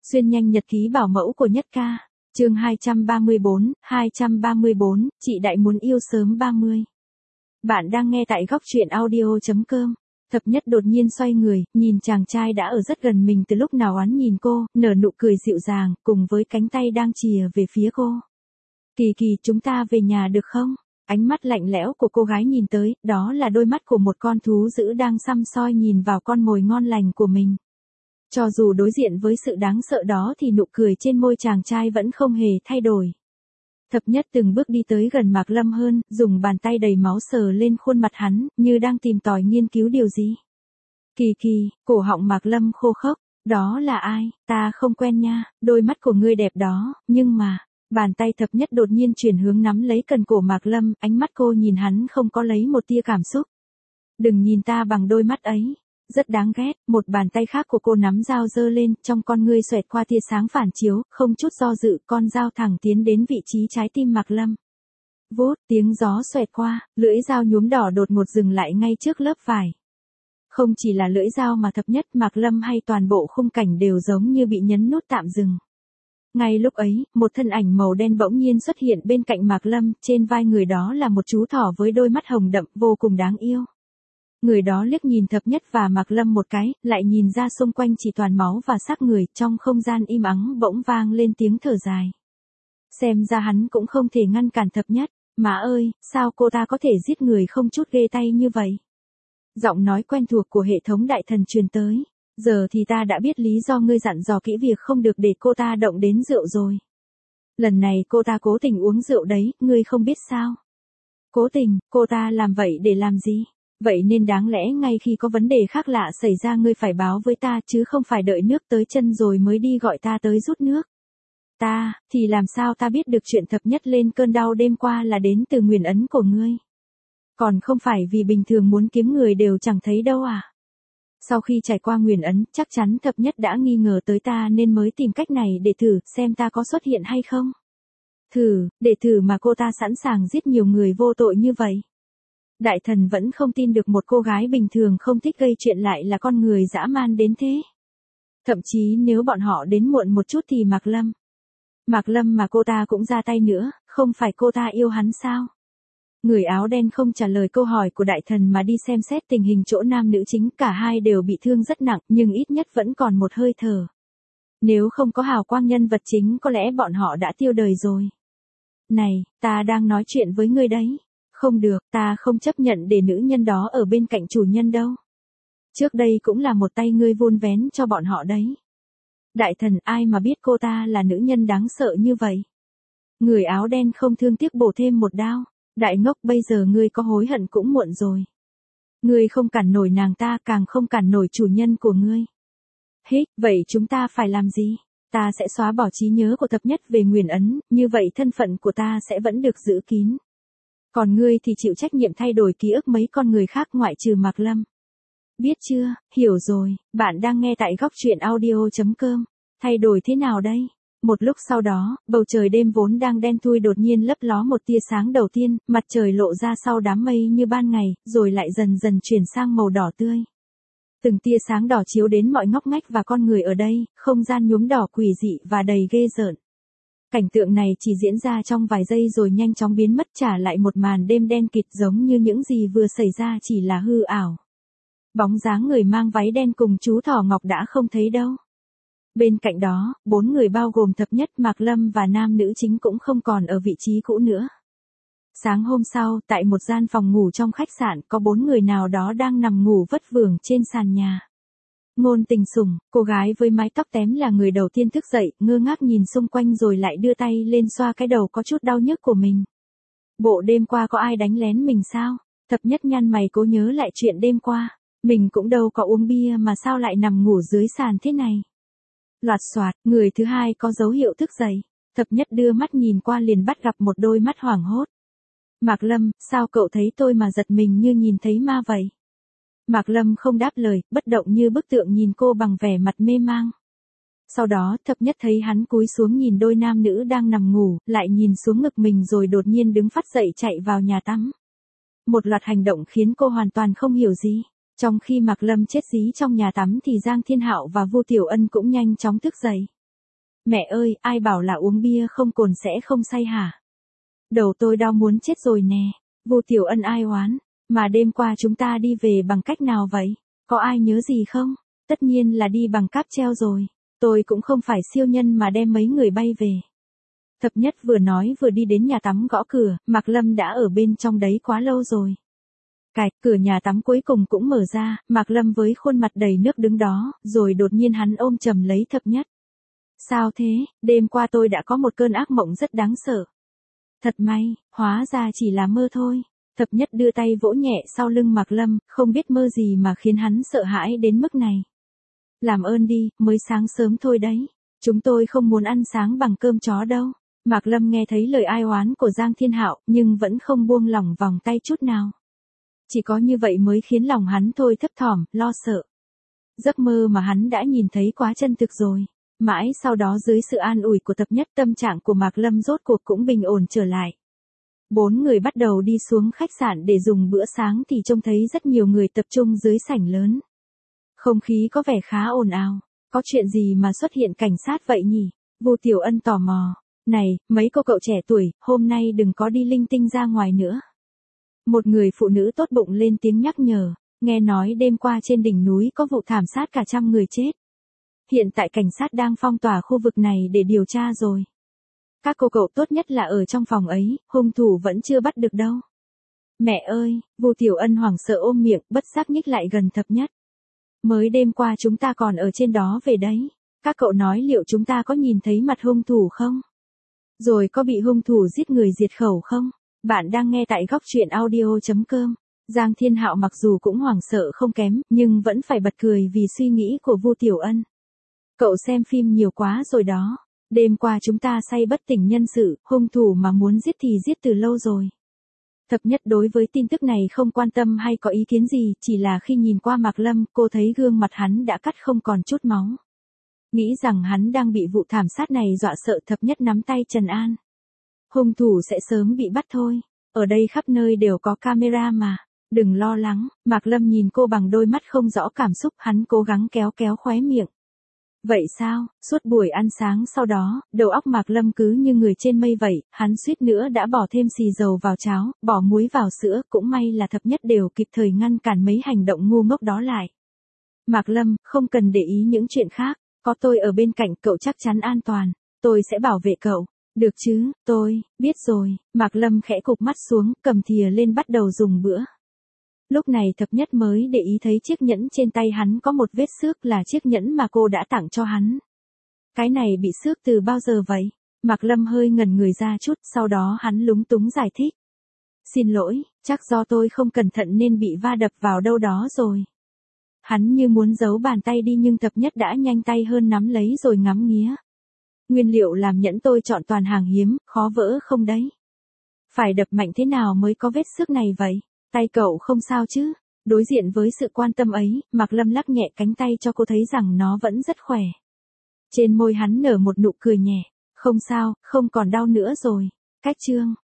Xuyên nhanh nhật ký bảo mẫu của Nhất Ca. Chương 234, chị Đại muốn yêu sớm 30. Bạn đang nghe tại góc truyện audio.com. Thập Nhất đột nhiên xoay người, nhìn chàng trai đã ở rất gần mình từ lúc nào oán nhìn cô, nở nụ cười dịu dàng, cùng với cánh tay đang chìa về phía cô. Kỳ Kỳ, chúng ta về nhà được không? Ánh mắt lạnh lẽo của cô gái nhìn tới, đó là đôi mắt của một con thú dữ đang săm soi nhìn vào con mồi ngon lành của mình. Cho dù đối diện với sự đáng sợ đó thì nụ cười trên môi chàng trai vẫn không hề thay đổi. Thập Nhất từng bước đi tới gần Mạc Lâm hơn, dùng bàn tay đầy máu sờ lên khuôn mặt hắn, như đang tìm tòi nghiên cứu điều gì. Kỳ Kỳ, cổ họng Mạc Lâm khô khốc, đó là ai, ta không quen nha, đôi mắt của ngươi đẹp đó, nhưng mà, bàn tay Thập Nhất đột nhiên chuyển hướng nắm lấy cần cổ Mạc Lâm, ánh mắt cô nhìn hắn không có lấy một tia cảm xúc. Đừng nhìn ta bằng đôi mắt ấy. Rất đáng ghét, một bàn tay khác của cô nắm dao giơ lên, trong con ngươi xoẹt qua tia sáng phản chiếu, không chút do dự, con dao thẳng tiến đến vị trí trái tim Mạc Lâm. Vút, tiếng gió xoẹt qua, lưỡi dao nhuốm đỏ đột ngột dừng lại ngay trước lớp vải. Không chỉ là lưỡi dao mà Thập Nhất, Mạc Lâm hay toàn bộ khung cảnh đều giống như bị nhấn nút tạm dừng. Ngay lúc ấy, một thân ảnh màu đen bỗng nhiên xuất hiện bên cạnh Mạc Lâm, trên vai người đó là một chú thỏ với đôi mắt hồng đậm, vô cùng đáng yêu. Người đó liếc nhìn Thập Nhất và Mạc Lâm một cái, lại nhìn ra xung quanh chỉ toàn máu và xác người, trong không gian im ắng bỗng vang lên tiếng thở dài. Xem ra hắn cũng không thể ngăn cản Thập Nhất, má ơi, sao cô ta có thể giết người không chút ghê tay như vậy? Giọng nói quen thuộc của hệ thống đại thần truyền tới, giờ thì ta đã biết lý do ngươi dặn dò kỹ việc không được để cô ta động đến rượu rồi. Lần này cô ta cố tình uống rượu đấy, ngươi không biết sao? Cố tình, cô ta làm vậy để làm gì? Vậy nên đáng lẽ ngay khi có vấn đề khác lạ xảy ra ngươi phải báo với ta chứ không phải đợi nước tới chân rồi mới đi gọi ta tới rút nước. Ta, thì làm sao ta biết được chuyện Thập Nhất lên cơn đau đêm qua là đến từ nguyền ấn của ngươi. Còn không phải vì bình thường muốn kiếm người đều chẳng thấy đâu à. Sau khi trải qua nguyền ấn, chắc chắn Thập Nhất đã nghi ngờ tới ta nên mới tìm cách này để thử xem ta có xuất hiện hay không. Để thử mà cô ta sẵn sàng giết nhiều người vô tội như vậy. Đại thần vẫn không tin được một cô gái bình thường không thích gây chuyện lại là con người dã man đến thế. Thậm chí nếu bọn họ đến muộn một chút thì Mạc Lâm mà cô ta cũng ra tay nữa, không phải cô ta yêu hắn sao? Người áo đen không trả lời câu hỏi của đại thần mà đi xem xét tình hình chỗ nam nữ chính, cả hai đều bị thương rất nặng nhưng ít nhất vẫn còn một hơi thở. Nếu không có hào quang nhân vật chính có lẽ bọn họ đã tiêu đời rồi. Này, ta đang nói chuyện với ngươi đấy. Không được, ta không chấp nhận để nữ nhân đó ở bên cạnh chủ nhân đâu. Trước đây cũng là một tay ngươi vun vén cho bọn họ đấy. Đại thần, ai mà biết cô ta là nữ nhân đáng sợ như vậy. Người áo đen không thương tiếc bổ thêm một đao. Đại ngốc, bây giờ ngươi có hối hận cũng muộn rồi. Ngươi không cản nổi nàng ta, càng không cản nổi chủ nhân của ngươi. Vậy chúng ta phải làm gì? Ta sẽ xóa bỏ trí nhớ của Thập Nhất về nguyền ấn, như vậy thân phận của ta sẽ vẫn được giữ kín. Còn ngươi thì chịu trách nhiệm thay đổi ký ức mấy con người khác ngoại trừ Mạc Lâm. Biết chưa, hiểu rồi, bạn đang nghe tại góc truyện audio.com. Thay đổi thế nào đây? Một lúc sau đó, bầu trời đêm vốn đang đen thui đột nhiên lấp ló một tia sáng đầu tiên, mặt trời lộ ra sau đám mây như ban ngày, rồi lại dần dần chuyển sang màu đỏ tươi. Từng tia sáng đỏ chiếu đến mọi ngóc ngách và con người ở đây, không gian nhuốm đỏ quỷ dị và đầy ghê rợn. Cảnh tượng này chỉ diễn ra trong vài giây rồi nhanh chóng biến mất, trả lại một màn đêm đen kịt giống như những gì vừa xảy ra chỉ là hư ảo. Bóng dáng người mang váy đen cùng chú thỏ ngọc đã không thấy đâu. Bên cạnh đó, 4 người bao gồm Thập Nhất, Mạc Lâm và nam nữ chính cũng không còn ở vị trí cũ nữa. Sáng hôm sau, tại một gian phòng ngủ trong khách sạn, có 4 người nào đó đang nằm ngủ vất vưởng trên sàn nhà. Ngôn Tình Sủng, cô gái với mái tóc tém là người đầu tiên thức dậy, ngơ ngác nhìn xung quanh rồi lại đưa tay lên xoa cái đầu có chút đau nhức của mình. Bộ đêm qua có ai đánh lén mình sao? Thập Nhất nhăn mày cố nhớ lại chuyện đêm qua. Mình cũng đâu có uống bia mà sao lại nằm ngủ dưới sàn thế này. Loạt soạt, người thứ hai có dấu hiệu thức dậy. Thập Nhất đưa mắt nhìn qua liền bắt gặp một đôi mắt hoảng hốt. Mạc Lâm, sao cậu thấy tôi mà giật mình như nhìn thấy ma vậy? Mạc Lâm không đáp lời, bất động như bức tượng nhìn cô bằng vẻ mặt mê mang. Sau đó, Thập Nhất thấy hắn cúi xuống nhìn đôi nam nữ đang nằm ngủ, lại nhìn xuống ngực mình rồi đột nhiên đứng phắt dậy chạy vào nhà tắm. Một loạt hành động khiến cô hoàn toàn không hiểu gì. Trong khi Mạc Lâm chết dí trong nhà tắm thì Giang Thiên Hạo và Vu Tiểu Ân cũng nhanh chóng thức dậy. Mẹ ơi, ai bảo là uống bia không cồn sẽ không say hả? Đầu tôi đau muốn chết rồi nè. Vu Tiểu Ân ai oán, mà đêm qua chúng ta đi về bằng cách nào vậy? Có ai nhớ gì không? Tất nhiên là đi bằng cáp treo rồi. Tôi cũng không phải siêu nhân mà đem mấy người bay về. Thập Nhất vừa nói vừa đi đến nhà tắm gõ cửa, Mạc Lâm đã ở bên trong đấy quá lâu rồi. Cạch, cửa nhà tắm cuối cùng cũng mở ra, Mạc Lâm với khuôn mặt đầy nước đứng đó, rồi đột nhiên hắn ôm chầm lấy Thập Nhất. Sao thế, đêm qua tôi đã có một cơn ác mộng rất đáng sợ. Thật may, hóa ra chỉ là mơ thôi. Thập Nhất đưa tay vỗ nhẹ sau lưng Mạc Lâm, không biết mơ gì mà khiến hắn sợ hãi đến mức này. Làm ơn đi, mới sáng sớm thôi đấy. Chúng tôi không muốn ăn sáng bằng cơm chó đâu. Mạc Lâm nghe thấy lời ai oán của Giang Thiên Hạo, nhưng vẫn không buông lỏng vòng tay chút nào. Chỉ có như vậy mới khiến lòng hắn thôi thấp thỏm, lo sợ. Giấc mơ mà hắn đã nhìn thấy quá chân thực rồi. Mãi sau đó dưới sự an ủi của Thập Nhất, tâm trạng của Mạc Lâm rốt cuộc cũng bình ổn trở lại. 4 người bắt đầu đi xuống khách sạn để dùng bữa sáng thì trông thấy rất nhiều người tập trung dưới sảnh lớn. Không khí có vẻ khá ồn ào. Có chuyện gì mà xuất hiện cảnh sát vậy nhỉ? Vu Tiểu Ân tò mò. Này, mấy cô cậu trẻ tuổi, hôm nay đừng có đi linh tinh ra ngoài nữa. Một người phụ nữ tốt bụng lên tiếng nhắc nhở. Nghe nói đêm qua trên đỉnh núi có vụ thảm sát cả 100 người chết. Hiện tại cảnh sát đang phong tỏa khu vực này để điều tra rồi. Các cô cậu tốt nhất là ở trong phòng ấy, hung thủ vẫn chưa bắt được đâu. Mẹ ơi, Vu Tiểu Ân hoảng sợ ôm miệng, bất giác nhích lại gần Thập Nhất. Mới đêm qua chúng ta còn ở trên đó về đấy. Các cậu nói liệu chúng ta có nhìn thấy mặt hung thủ không? Rồi có bị hung thủ giết người diệt khẩu không? Bạn đang nghe tại góc truyện audio.com. Giang Thiên Hạo mặc dù cũng hoảng sợ không kém, nhưng vẫn phải bật cười vì suy nghĩ của Vu Tiểu Ân. Cậu xem phim nhiều quá rồi đó. Đêm qua chúng ta say bất tỉnh nhân sự, hung thủ mà muốn giết thì giết từ lâu rồi. Thập Nhất đối với tin tức này không quan tâm hay có ý kiến gì, chỉ là khi nhìn qua Mạc Lâm, cô thấy gương mặt hắn đã cắt không còn chút máu. Nghĩ rằng hắn đang bị vụ thảm sát này dọa sợ, Thập Nhất nắm tay trấn an. Hung thủ sẽ sớm bị bắt thôi. Ở đây khắp nơi đều có camera mà. Đừng lo lắng. Mạc Lâm nhìn cô bằng đôi mắt không rõ cảm xúc, hắn cố gắng kéo kéo khóe miệng. Vậy sao, suốt buổi ăn sáng sau đó, đầu óc Mạc Lâm cứ như người trên mây vậy, hắn suýt nữa đã bỏ thêm xì dầu vào cháo, bỏ muối vào sữa, cũng may là Thập Nhất đều kịp thời ngăn cản mấy hành động ngu ngốc đó lại. Mạc Lâm, không cần để ý những chuyện khác, có tôi ở bên cạnh cậu chắc chắn an toàn, tôi sẽ bảo vệ cậu. Được chứ, tôi, biết rồi. Mạc Lâm khẽ cụp mắt xuống, cầm thìa lên bắt đầu dùng bữa. Lúc này Thập Nhất mới để ý thấy chiếc nhẫn trên tay hắn có một vết xước, là chiếc nhẫn mà cô đã tặng cho hắn. Cái này bị xước từ bao giờ vậy? Mạc Lâm hơi ngẩn người ra chút, sau đó hắn lúng túng giải thích. Xin lỗi, chắc do tôi không cẩn thận nên bị va đập vào đâu đó rồi. Hắn như muốn giấu bàn tay đi nhưng Thập Nhất đã nhanh tay hơn nắm lấy rồi ngắm nghía. Nguyên liệu làm nhẫn tôi chọn toàn hàng hiếm, khó vỡ không đấy? Phải đập mạnh thế nào mới có vết xước này vậy? Tay cậu không sao chứ? Đối diện với sự quan tâm ấy, Mạc Lâm lắc nhẹ cánh tay cho cô thấy rằng nó vẫn rất khỏe. Trên môi hắn nở một nụ cười nhẹ. Không sao, không còn đau nữa rồi. Cách chương.